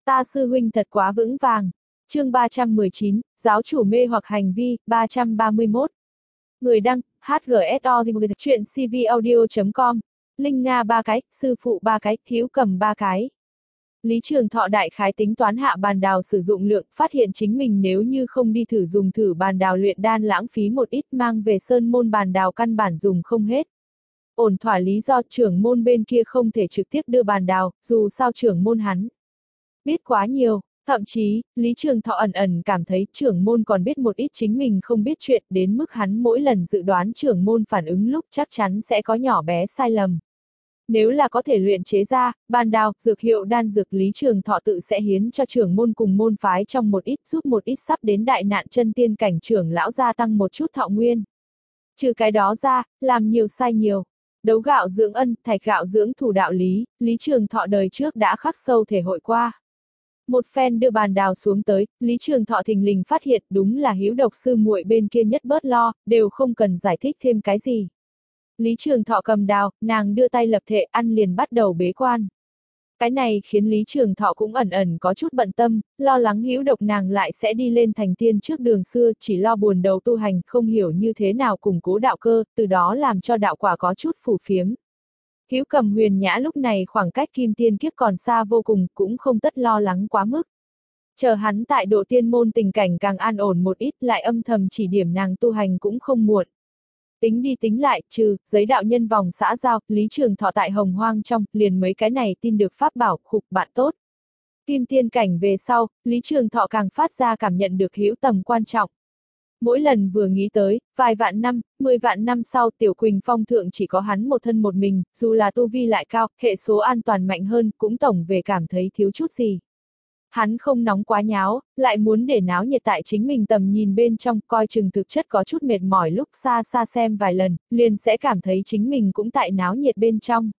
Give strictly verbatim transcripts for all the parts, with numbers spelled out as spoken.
Ta sư huynh thật quá vững vàng. Chương ba trăm mười chín, giáo chủ mê hoặc hành vi, ba trăm ba mươi mốt. Người đăng, hát giê ét o chuyện cvaudio chấm com. Linh Nga ba cái, sư phụ ba cái, Hữu Cầm ba cái. Lý Trường Thọ đại khái tính toán hạ bàn đào sử dụng lượng, phát hiện chính mình nếu như không đi thử dùng thử bàn đào luyện đan lãng phí một ít, mang về sơn môn bàn đào căn bản dùng không hết. Ổn thỏa lý do trưởng môn bên kia không thể trực tiếp đưa bàn đào, dù sao trưởng môn hắn biết quá nhiều, thậm chí, Lý Trường Thọ ẩn ẩn cảm thấy trưởng môn còn biết một ít chính mình không biết chuyện, đến mức hắn mỗi lần dự đoán trưởng môn phản ứng lúc chắc chắn sẽ có nhỏ bé sai lầm. Nếu là có thể luyện chế ra, bàn đào, dược hiệu đan dược, Lý Trường Thọ tự sẽ hiến cho trưởng môn cùng môn phái trong một ít, giúp một ít sắp đến đại nạn chân tiên cảnh trưởng lão gia tăng một chút thọ nguyên. Trừ cái đó ra, làm nhiều sai nhiều. Đấu gạo dưỡng ân, thạch gạo dưỡng thủ đạo lý, Lý Trường Thọ đời trước đã khắc sâu thể hội qua. Một phen đưa bàn đào xuống tới, Lý Trường Thọ thình lình phát hiện đúng là Hữu Độc sư muội bên kia nhất bớt lo, đều không cần giải thích thêm cái gì. Lý Trường Thọ cầm đào, nàng đưa tay lập thệ, ăn liền bắt đầu bế quan. Cái này khiến Lý Trường Thọ cũng ẩn ẩn có chút bận tâm, lo lắng Hữu Độc nàng lại sẽ đi lên thành tiên trước đường xưa, chỉ lo buồn đầu tu hành, không hiểu như thế nào củng cố đạo cơ, từ đó làm cho đạo quả có chút phù phiếm. Hữu Cầm huyền nhã lúc này khoảng cách kim tiên kiếp còn xa vô cùng, cũng không tất lo lắng quá mức. Chờ hắn tại độ tiên môn tình cảnh càng an ổn một ít, lại âm thầm chỉ điểm nàng tu hành cũng không muộn. Tính đi tính lại, trừ, giấy đạo nhân vòng xã giao, Lý Trường Thọ tại hồng hoang trong, liền mấy cái này tin được pháp bảo, khục bạn tốt. Kim tiên cảnh về sau, Lý Trường Thọ càng phát ra cảm nhận được hữu tầm quan trọng. Mỗi lần vừa nghĩ tới, vài vạn năm, mười vạn năm sau Tiểu Quỳnh Phong thượng chỉ có hắn một thân một mình, dù là tu vi lại cao, hệ số an toàn mạnh hơn, cũng tổng về cảm thấy thiếu chút gì. Hắn không nóng quá nháo, lại muốn để náo nhiệt tại chính mình tầm nhìn bên trong, coi chừng thực chất có chút mệt mỏi lúc xa xa xem vài lần, liền sẽ cảm thấy chính mình cũng tại náo nhiệt bên trong.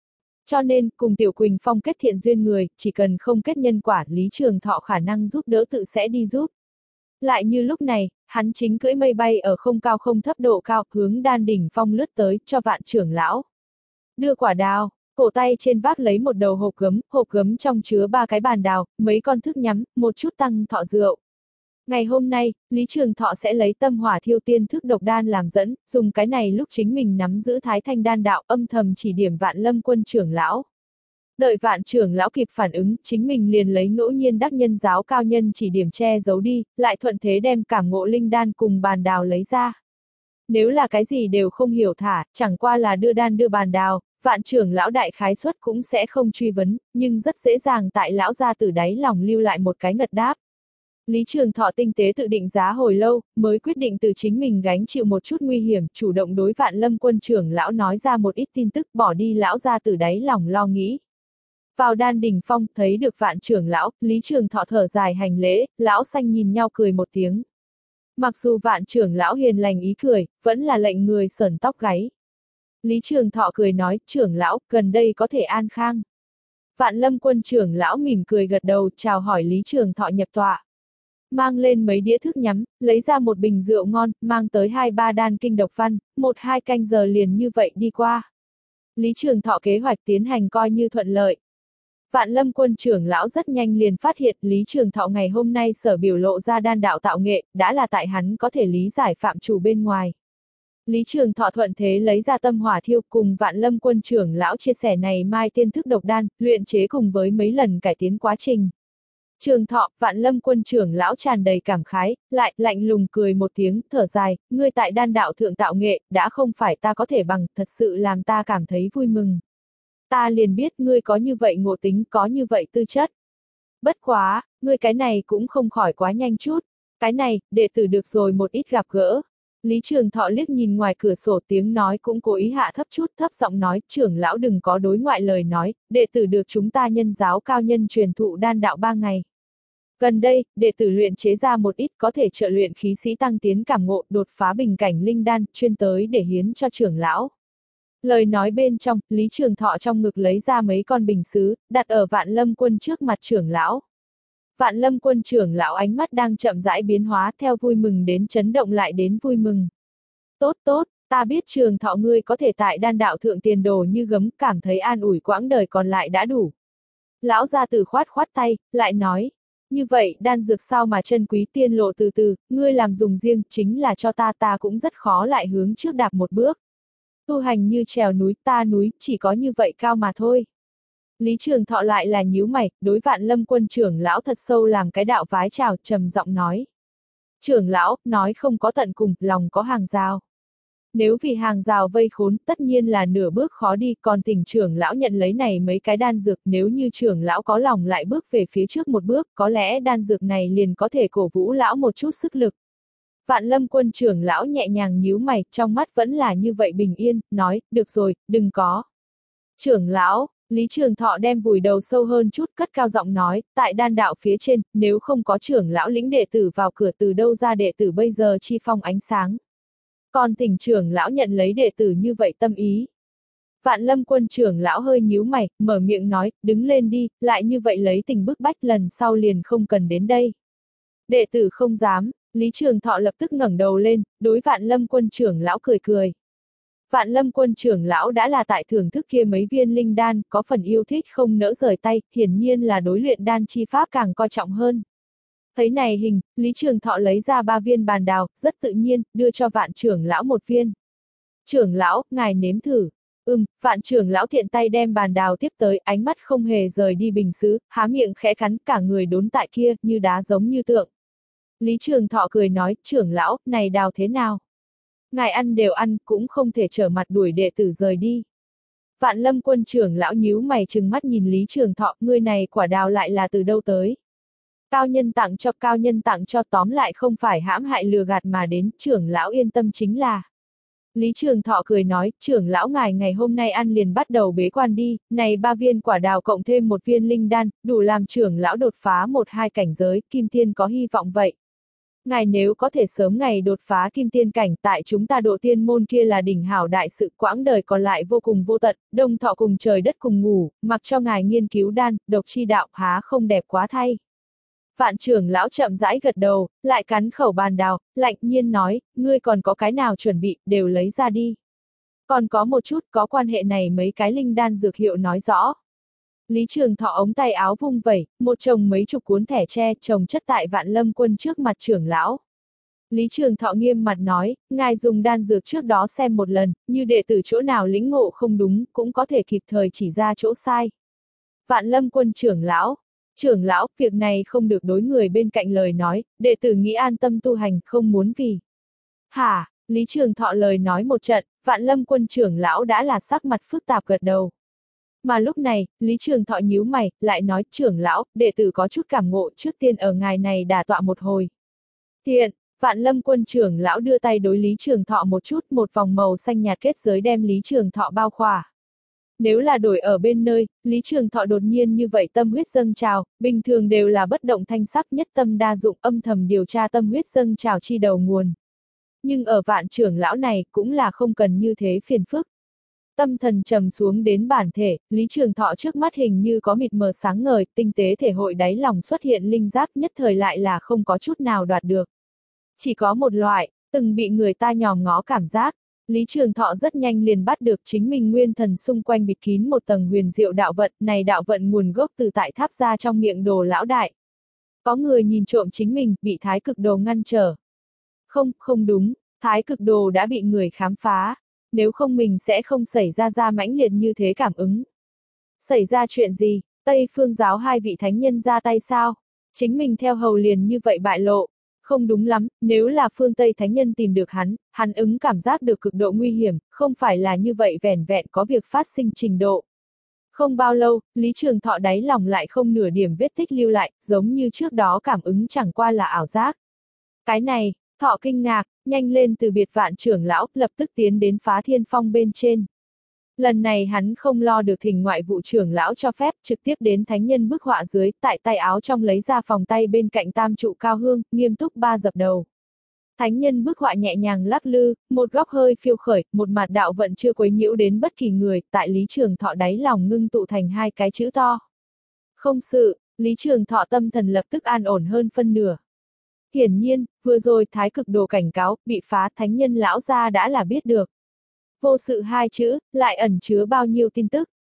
Cho nên, cùng Tiểu Quỳnh Phong kết thiện duyên người, chỉ cần không kết nhân quả, Lý Trường Thọ khả năng giúp đỡ tự sẽ đi giúp. Lại như lúc này, hắn chính cưỡi mây bay ở không cao không thấp độ cao, hướng đan đỉnh phong lướt tới, cho vạn trưởng lão đưa quả đào. Cổ tay trên vác lấy một đầu hộp gấm, hộp gấm trong chứa ba cái bàn đào, mấy con thức nhắm, một chút tăng thọ rượu. Ngày hôm nay, Lý Trường Thọ sẽ lấy tâm hỏa thiêu tiên thức độc đan làm dẫn, dùng cái này lúc chính mình nắm giữ thái thanh đan đạo, âm thầm chỉ điểm Vạn Lâm Quân trưởng lão. Đợi Vạn trưởng lão kịp phản ứng, chính mình liền lấy ngẫu nhiên đắc nhân giáo cao nhân chỉ điểm che giấu đi, lại thuận thế đem cảm ngộ linh đan cùng bàn đào lấy ra. Nếu là cái gì đều không hiểu thả, chẳng qua là đưa đan đưa bàn đào, Vạn trưởng lão đại khái suất cũng sẽ không truy vấn, nhưng rất dễ dàng tại lão gia tử đáy lòng lưu lại một cái ngật đáp. Lý Trường Thọ tinh tế tự định giá hồi lâu, mới quyết định từ chính mình gánh chịu một chút nguy hiểm, chủ động đối Vạn Lâm Quân trưởng lão nói ra một ít tin tức, bỏ đi lão gia tử đáy lòng lo nghĩ. Vào đan đỉnh phong, thấy được Vạn trưởng lão, Lý Trường Thọ thở dài hành lễ, lão xanh nhìn nhau cười một tiếng. Mặc dù Vạn trưởng lão hiền lành ý cười, vẫn là lệnh người sởn tóc gáy. Lý Trường Thọ cười nói, trưởng lão, gần đây có thể an khang. Vạn Lâm Quân trưởng lão mỉm cười gật đầu, chào hỏi Lý Trường Thọ nhập tọa. Mang lên mấy đĩa thức nhắm, lấy ra một bình rượu ngon, mang tới hai ba đan kinh độc văn, một hai canh giờ liền như vậy đi qua. Lý Trường Thọ kế hoạch tiến hành coi như thuận lợi. Vạn Lâm Quân trưởng lão rất nhanh liền phát hiện Lý Trường Thọ ngày hôm nay sở biểu lộ ra đan đạo tạo nghệ, đã là tại hắn có thể lý giải phạm chủ bên ngoài. Lý Trường Thọ thuận thế lấy ra tâm hỏa thiêu cùng Vạn Lâm Quân trưởng lão chia sẻ này mai tiên thức độc đan, luyện chế cùng với mấy lần cải tiến quá trình. Trường Thọ, Vạn Lâm Quân trưởng lão tràn đầy cảm khái, lại lạnh lùng cười một tiếng, thở dài, ngươi tại đan đạo thượng tạo nghệ, đã không phải ta có thể bằng, thật sự làm ta cảm thấy vui mừng. Ta liền biết ngươi có như vậy ngộ tính, có như vậy tư chất. Bất quá, ngươi cái này cũng không khỏi quá nhanh chút. Cái này, đệ tử được rồi một ít gặp gỡ. Lý Trường Thọ liếc nhìn ngoài cửa sổ, tiếng nói cũng cố ý hạ thấp chút, thấp giọng nói, trưởng lão đừng có đối ngoại lời nói, đệ tử được chúng ta nhân giáo cao nhân truyền thụ đan đạo ba ngày. Gần đây, đệ tử luyện chế ra một ít có thể trợ luyện khí sĩ tăng tiến cảm ngộ, đột phá bình cảnh linh đan, chuyên tới để hiến cho trưởng lão. Lời nói bên trong, Lý Trường Thọ trong ngực lấy ra mấy con bình sứ, đặt ở Vạn Lâm Quân trước mặt trưởng lão. Vạn Lâm Quân trưởng lão ánh mắt đang chậm rãi biến hóa, theo vui mừng đến chấn động lại đến vui mừng. Tốt tốt, ta biết Trường Thọ ngươi có thể tại đan đạo thượng tiền đồ như gấm, cảm thấy an ủi quãng đời còn lại đã đủ. Lão gia tử khoát khoát tay, lại nói, như vậy đan dược sao mà chân quý tiên lộ từ từ, ngươi làm dùng riêng chính là cho ta ta cũng rất khó lại hướng trước đạp một bước. Tu hành như trèo núi ta núi, chỉ có như vậy cao mà thôi. Lý Trường Thọ lại là nhíu mày, đối Vạn Lâm Quân trưởng lão thật sâu làm cái đạo vái chào, trầm giọng nói. Trưởng lão, nói không có tận cùng, lòng có hàng rào. Nếu vì hàng rào vây khốn, tất nhiên là nửa bước khó đi, còn Tỉnh trưởng lão nhận lấy này mấy cái đan dược, nếu như trưởng lão có lòng lại bước về phía trước một bước, có lẽ đan dược này liền có thể cổ vũ lão một chút sức lực. Vạn Lâm Quân trưởng lão nhẹ nhàng nhíu mày, trong mắt vẫn là như vậy bình yên, nói, được rồi, đừng có. Trưởng lão, Lý Trường Thọ đem vùi đầu sâu hơn chút, cất cao giọng nói, tại đan đạo phía trên, nếu không có trưởng lão lĩnh đệ tử vào cửa, từ đâu ra đệ tử bây giờ chi phong ánh sáng. Còn Tỉnh trưởng lão nhận lấy đệ tử như vậy tâm ý. Vạn Lâm Quân trưởng lão hơi nhíu mày, mở miệng nói, đứng lên đi, lại như vậy lấy tình bức bách lần sau liền không cần đến đây. Đệ tử không dám, Lý Trường Thọ lập tức ngẩng đầu lên, đối Vạn Lâm Quân trưởng lão cười cười. Vạn Lâm Quân trưởng lão đã là tại thưởng thức kia mấy viên linh đan, có phần yêu thích không nỡ rời tay, hiển nhiên là đối luyện đan chi pháp càng coi trọng hơn. Thấy này hình, Lý Trường Thọ lấy ra ba viên bàn đào, rất tự nhiên, đưa cho Vạn trưởng lão một viên. Trưởng lão, ngài nếm thử. Ừm, Vạn trưởng lão thiện tay đem bàn đào tiếp tới, ánh mắt không hề rời đi bình sứ, há miệng khẽ cắn, cả người đốn tại kia, như đá giống như tượng. Lý Trường Thọ cười nói, trưởng lão, này đào thế nào? Ngài ăn đều ăn, cũng không thể trở mặt đuổi đệ tử rời đi. Vạn Lâm Quân trưởng lão nhíu mày trừng mắt nhìn Lý Trường Thọ, ngươi này quả đào lại là từ đâu tới? Cao nhân tặng cho cao nhân tặng cho, tóm lại không phải hãm hại lừa gạt mà đến, trưởng lão yên tâm chính là. Lý Trường Thọ cười nói, trưởng lão ngài ngày hôm nay ăn liền bắt đầu bế quan đi, này ba viên quả đào cộng thêm một viên linh đan, đủ làm trưởng lão đột phá một hai cảnh giới, kim tiên có hy vọng vậy. Ngài nếu có thể sớm ngày đột phá kim tiên cảnh, tại chúng ta độ tiên môn kia là đỉnh hảo đại sự, quãng đời còn lại vô cùng vô tận, đồng thọ cùng trời đất cùng ngủ, mặc cho ngài nghiên cứu đan, độc chi đạo, há không đẹp quá thay. Vạn trưởng lão chậm rãi gật đầu, lại cắn khẩu bàn đào, lạnh nhiên nói, ngươi còn có cái nào chuẩn bị, đều lấy ra đi. Còn có một chút có quan hệ này mấy cái linh đan dược hiệu nói rõ. Lý Trường Thọ ống tay áo vung vẩy, một chồng mấy chục cuốn thẻ tre chồng chất tại Vạn Lâm Quân trước mặt trưởng lão. Lý Trường Thọ nghiêm mặt nói, ngài dùng đan dược trước đó xem một lần, như đệ tử chỗ nào lĩnh ngộ không đúng, cũng có thể kịp thời chỉ ra chỗ sai. Vạn Lâm Quân trưởng lão, trưởng lão, việc này không được đối người bên cạnh lời nói, đệ tử nghĩ an tâm tu hành, không muốn vì. Hả, Lý Trường Thọ lời nói một trận, Vạn Lâm Quân trưởng lão đã là sắc mặt phức tạp gật đầu. Mà lúc này, Lý Trường Thọ nhíu mày, lại nói, trưởng lão, đệ tử có chút cảm ngộ, trước tiên ở ngài này đả tọa một hồi. Thiện, Vạn Lâm Quân trưởng lão đưa tay đối Lý Trường Thọ một chút, một vòng màu xanh nhạt kết giới đem Lý Trường Thọ bao khỏa. Nếu là đổi ở bên nơi, Lý Trường Thọ đột nhiên như vậy tâm huyết dâng trào, bình thường đều là bất động thanh sắc, nhất tâm đa dụng, âm thầm điều tra tâm huyết dâng trào chi đầu nguồn. Nhưng ở Vạn trưởng lão này cũng là không cần như thế phiền phức. Tâm thần trầm xuống đến bản thể, Lý Trường Thọ trước mắt hình như có mịt mờ sáng ngời, tinh tế thể hội đáy lòng xuất hiện linh giác, nhất thời lại là không có chút nào đoạt được. Chỉ có một loại, từng bị người ta nhòm ngó cảm giác. Lý Trường Thọ rất nhanh liền bắt được chính mình nguyên thần xung quanh bịt kín một tầng huyền diệu đạo vận, này đạo vận nguồn gốc từ tại tháp ra trong miệng Đồ lão đại. Có người nhìn trộm chính mình, bị Thái Cực Đồ ngăn trở. Không, không đúng, Thái Cực Đồ đã bị người khám phá. Nếu không mình sẽ không xảy ra ra mãnh liệt như thế cảm ứng. Xảy ra chuyện gì, Tây Phương giáo hai vị thánh nhân ra tay sao? Chính mình theo hầu liền như vậy bại lộ. Không đúng lắm, nếu là phương Tây thánh nhân tìm được hắn, hắn ứng cảm giác được cực độ nguy hiểm, không phải là như vậy vẻn vẹn có việc phát sinh trình độ. Không bao lâu, Lý Trường Thọ đáy lòng lại không nửa điểm vết tích lưu lại, giống như trước đó cảm ứng chẳng qua là ảo giác. Cái này, Thọ kinh ngạc, nhanh lên từ biệt Vạn trưởng lão, lập tức tiến đến Phá Thiên Phong bên trên. Lần này hắn không lo được thỉnh ngoại vụ trưởng lão cho phép, trực tiếp đến thánh nhân bức họa dưới, tại tay áo trong lấy ra phòng tay bên cạnh tam trụ cao hương, nghiêm túc ba dập đầu. Thánh nhân bức họa nhẹ nhàng lắc lư, một góc hơi phiêu khởi, một mặt đạo vận chưa quấy nhiễu đến bất kỳ người, tại Lý Trường Thọ đáy lòng ngưng tụ thành hai cái chữ to. Không sự, Lý Trường Thọ tâm thần lập tức an ổn hơn phân nửa. Hiển nhiên, vừa rồi Thái Cực Đồ cảnh cáo, bị phá thánh nhân lão gia đã là biết được. Vô sự hai chữ, lại ẩn chứa bao nhiêu tin tức.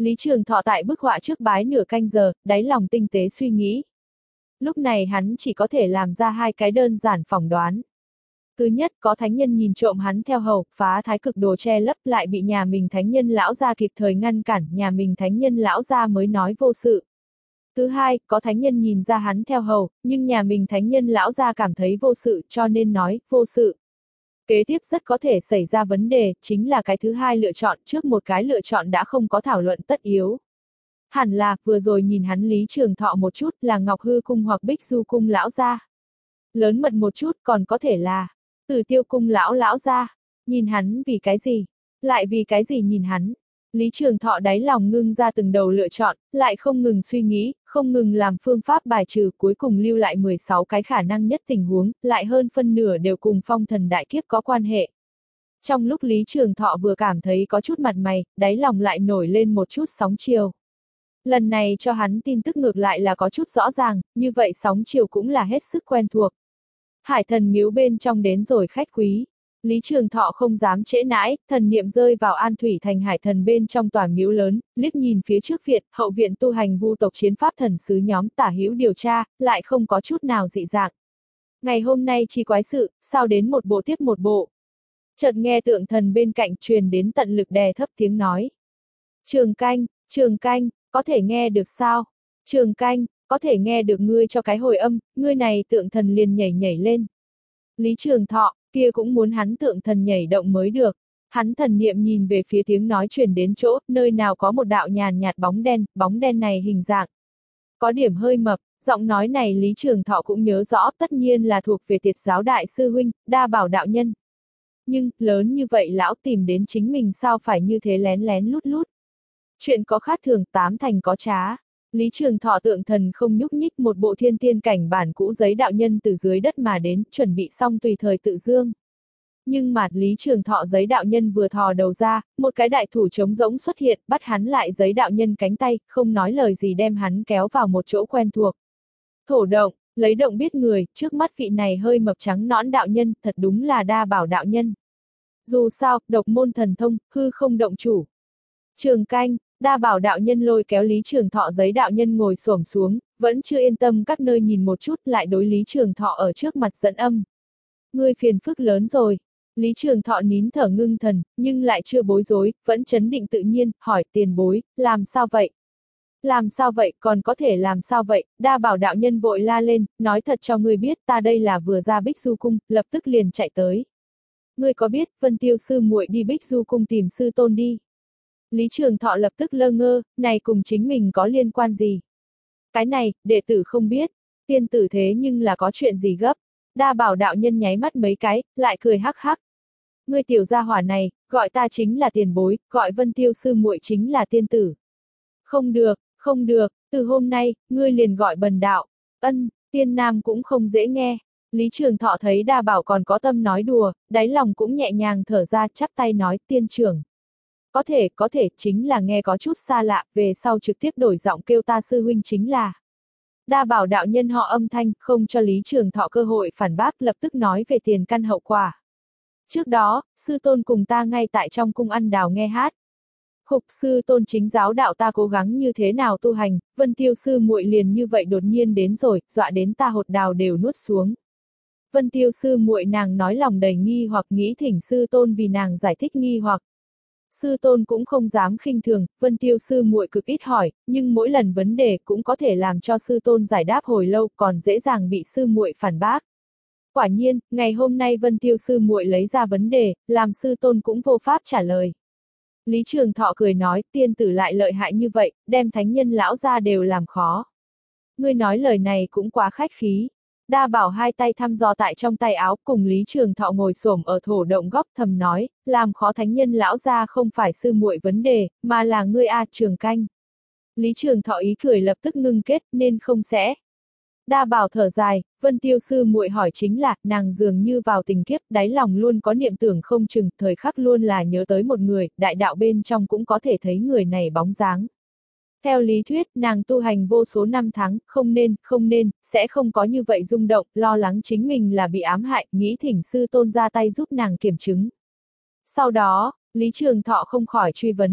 Lý Trường Thọ tại bức họa trước bái nửa canh giờ, đáy lòng tinh tế suy nghĩ. Lúc này hắn chỉ có thể làm ra hai cái đơn giản phỏng đoán. Thứ nhất, có thánh nhân nhìn trộm hắn theo hầu, phá thái cực đồ che lấp, lại bị nhà mình thánh nhân lão gia kịp thời ngăn cản, nhà mình thánh nhân lão gia mới nói vô sự. Thứ hai, có thánh nhân nhìn ra hắn theo hầu, nhưng nhà mình thánh nhân lão gia cảm thấy vô sự cho nên nói vô sự. Kế tiếp rất có thể xảy ra vấn đề, chính là cái thứ hai lựa chọn, trước một cái lựa chọn đã không có thảo luận tất yếu. Hẳn là, vừa rồi nhìn hắn Lý Trường Thọ một chút là Ngọc Hư Cung hoặc Bích Du Cung lão gia. Lớn mật một chút còn có thể là Tử Tiêu Cung lão lão gia. Nhìn hắn vì cái gì? Lại vì cái gì nhìn hắn? Lý Trường Thọ đáy lòng ngưng ra từng đầu lựa chọn, lại không ngừng suy nghĩ, không ngừng làm phương pháp bài trừ, cuối cùng lưu lại mười sáu cái khả năng nhất tình huống, lại hơn phân nửa đều cùng phong thần đại kiếp có quan hệ. Trong lúc Lý Trường Thọ vừa cảm thấy có chút mặt mày, đáy lòng lại nổi lên một chút sóng chiều. Lần này cho hắn tin tức ngược lại là có chút rõ ràng, như vậy sóng chiều cũng là hết sức quen thuộc. Hải Thần miếu bên trong đến rồi khách quý. Lý Trường Thọ không dám trễ nãi, thần niệm rơi vào An Thủy Thành Hải Thần bên trong tòa miếu lớn, liếc nhìn phía trước viện, hậu viện tu hành vu tộc chiến pháp thần sứ nhóm tả hữu điều tra, lại không có chút nào dị dạng. Ngày hôm nay chi quái sự, sao đến một bộ tiếp một bộ. Chợt nghe tượng thần bên cạnh truyền đến tận lực đè thấp tiếng nói. Trường Canh, Trường Canh, có thể nghe được sao? Trường Canh, có thể nghe được ngươi cho cái hồi âm, ngươi này tượng thần liền nhảy nhảy lên. Lý Trường Thọ, kia cũng muốn hắn tượng thần nhảy động mới được. Hắn thần niệm nhìn về phía tiếng nói truyền đến chỗ, nơi nào có một đạo nhàn nhạt bóng đen, bóng đen này hình dạng có điểm hơi mập, giọng nói này Lý Trường Thọ cũng nhớ rõ, tất nhiên là thuộc về Tiệt giáo đại sư huynh, Đa Bảo đạo nhân. Nhưng, lớn như vậy lão tìm đến chính mình sao phải như thế lén lén lút lút. Chuyện có khác thường, tám thành có trá. Lý Trường Thọ tượng thần không nhúc nhích, một bộ thiên tiên cảnh bản cũ giấy đạo nhân từ dưới đất mà đến, chuẩn bị xong tùy thời tự dương. Nhưng mà Lý Trường Thọ giấy đạo nhân vừa thò đầu ra, một cái đại thủ trống rỗng xuất hiện, bắt hắn lại giấy đạo nhân cánh tay, không nói lời gì đem hắn kéo vào một chỗ quen thuộc. Thổ động, lấy động biết người, trước mắt vị này hơi mập trắng nõn đạo nhân, thật đúng là Đa Bảo đạo nhân. Dù sao, độc môn thần thông, hư không động chủ. Trường Canh, Đa Bảo đạo nhân lôi kéo Lý Trường Thọ giấy đạo nhân ngồi xổm xuống, vẫn chưa yên tâm các nơi nhìn một chút, lại đối Lý Trường Thọ ở trước mặt dẫn âm. Ngươi phiền phức lớn rồi. Lý Trường Thọ nín thở ngưng thần, nhưng lại chưa bối rối, vẫn trấn định tự nhiên, hỏi tiền bối, làm sao vậy? Làm sao vậy, còn có thể làm sao vậy? Đa Bảo đạo nhân vội la lên, nói thật cho ngươi biết, ta đây là vừa ra Bích Du Cung, lập tức liền chạy tới. Ngươi có biết, Vân Tiêu sư muội đi Bích Du Cung tìm sư tôn đi. Lý Trường Thọ lập tức lơ ngơ, này cùng chính mình có liên quan gì? Cái này, đệ tử không biết, tiên tử thế nhưng là có chuyện gì gấp? Đa Bảo đạo nhân nháy mắt mấy cái, lại cười hắc hắc. Ngươi tiểu gia hỏa này, gọi ta chính là tiền bối, gọi Vân Tiêu sư muội chính là tiên tử. Không được, không được, từ hôm nay, ngươi liền gọi bần đạo. Ân, tiên nam cũng không dễ nghe. Lý Trường Thọ thấy Đa Bảo còn có tâm nói đùa, đáy lòng cũng nhẹ nhàng thở ra, chắp tay nói tiên trưởng. Có thể, có thể, chính là nghe có chút xa lạ, về sau trực tiếp đổi giọng kêu ta sư huynh chính là. Đa Bảo đạo nhân họ âm thanh, không cho Lý Trường Thọ cơ hội phản bác, lập tức nói về tiền căn hậu quả. Trước đó, sư tôn cùng ta ngay tại trong cung ăn đào nghe hát. Khục sư tôn chính giáo đạo ta cố gắng như thế nào tu hành, Vân Tiêu sư muội liền như vậy đột nhiên đến rồi, dọa đến ta hột đào đều nuốt xuống. Vân Tiêu sư muội nàng nói lòng đầy nghi hoặc nghĩ thỉnh sư tôn vì nàng giải thích nghi hoặc. Sư tôn cũng không dám khinh thường, Vân Tiêu sư muội cực ít hỏi, nhưng mỗi lần vấn đề cũng có thể làm cho sư tôn giải đáp hồi lâu, còn dễ dàng bị sư muội phản bác. Quả nhiên, ngày hôm nay Vân Tiêu sư muội lấy ra vấn đề, làm sư tôn cũng vô pháp trả lời. Lý Trường Thọ cười nói, tiên tử lại lợi hại như vậy, đem thánh nhân lão ra đều làm khó. Ngươi nói lời này cũng quá khách khí. Đa Bảo hai tay thăm dò tại trong tay áo, cùng Lý Trường Thọ ngồi xổm ở thổ động góc thầm nói, làm khó thánh nhân lão ra không phải sư muội vấn đề, mà là ngươi a Trường Canh. Lý Trường Thọ ý cười lập tức ngưng kết, nên không sẽ. Đa Bảo thở dài, Vân Tiêu sư muội hỏi chính là, nàng dường như vào tình kiếp, đáy lòng luôn có niệm tưởng không chừng, thời khắc luôn là nhớ tới một người, đại đạo bên trong cũng có thể thấy người này bóng dáng. Theo lý thuyết, nàng tu hành vô số năm tháng, không nên, không nên, sẽ không có như vậy rung động, lo lắng chính mình là bị ám hại, nghĩ thỉnh sư tôn ra tay giúp nàng kiểm chứng. Sau đó, Lý Trường Thọ không khỏi truy vấn.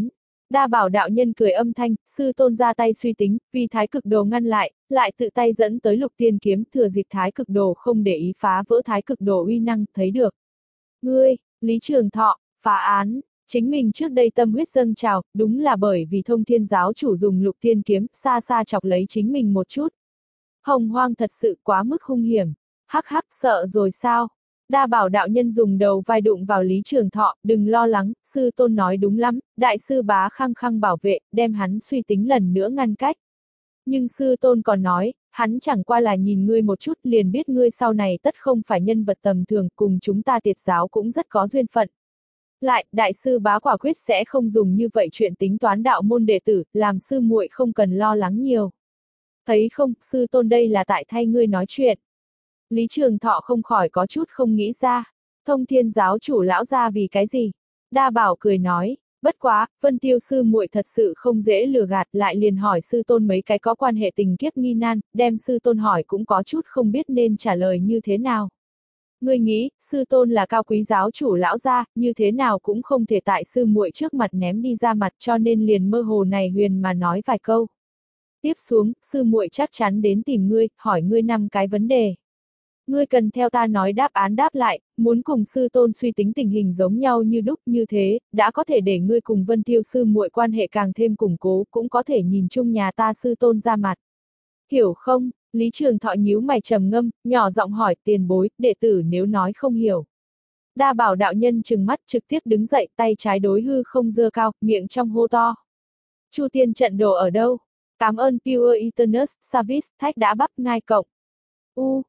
Đa bảo đạo nhân cười âm thanh, sư tôn ra tay suy tính, vì thái cực đồ ngăn lại, lại tự tay dẫn tới lục tiên kiếm, thừa dịp thái cực đồ không để ý phá vỡ thái cực đồ uy năng, thấy được. Ngươi, Lý Trường Thọ, phá án, chính mình trước đây tâm huyết dâng trào, đúng là bởi vì thông thiên giáo chủ dùng lục tiên kiếm, xa xa chọc lấy chính mình một chút. Hồng hoang thật sự quá mức hung hiểm, hắc hắc sợ rồi sao? Đa bảo đạo nhân dùng đầu vai đụng vào Lý Trường Thọ, đừng lo lắng, sư tôn nói đúng lắm, đại sư bá khăng khăng bảo vệ, đem hắn suy tính lần nữa ngăn cách. Nhưng sư tôn còn nói, hắn chẳng qua là nhìn ngươi một chút liền biết ngươi sau này tất không phải nhân vật tầm thường, cùng chúng ta Tiệt giáo cũng rất có duyên phận. Lại, đại sư bá quả quyết sẽ không dùng như vậy chuyện tính toán đạo môn đệ tử, làm sư muội không cần lo lắng nhiều. Thấy không, sư tôn đây là tại thay ngươi nói chuyện. Lý Trường Thọ không khỏi có chút không nghĩ ra, thông thiên giáo chủ lão ra vì cái gì? Đa bảo cười nói, bất quá, Vân Tiêu sư muội thật sự không dễ lừa gạt, lại liền hỏi sư tôn mấy cái có quan hệ tình kiếp nghi nan, đem sư tôn hỏi cũng có chút không biết nên trả lời như thế nào. Ngươi nghĩ, sư tôn là cao quý giáo chủ lão gia, như thế nào cũng không thể tại sư muội trước mặt ném đi ra mặt, cho nên liền mơ hồ này huyền mà nói vài câu. Tiếp xuống, sư muội chắc chắn đến tìm ngươi, hỏi ngươi năm cái vấn đề. Ngươi cần theo ta nói đáp án đáp lại, muốn cùng sư tôn suy tính tình hình giống nhau như đúc, như thế, đã có thể để ngươi cùng Vân Tiêu sư muội quan hệ càng thêm củng cố, cũng có thể nhìn chung nhà ta sư tôn ra mặt. Hiểu không? Lý Trường Thọ nhíu mày trầm ngâm, nhỏ giọng hỏi, tiền bối, đệ tử nếu nói không hiểu. Đa bảo đạo nhân trừng mắt trực tiếp đứng dậy, tay trái đối hư không giơ cao, miệng trong hô to. Chu tiên trận đồ ở đâu? Cảm ơn Pure Eternus Service, thách đã bắp ngai cộng. U,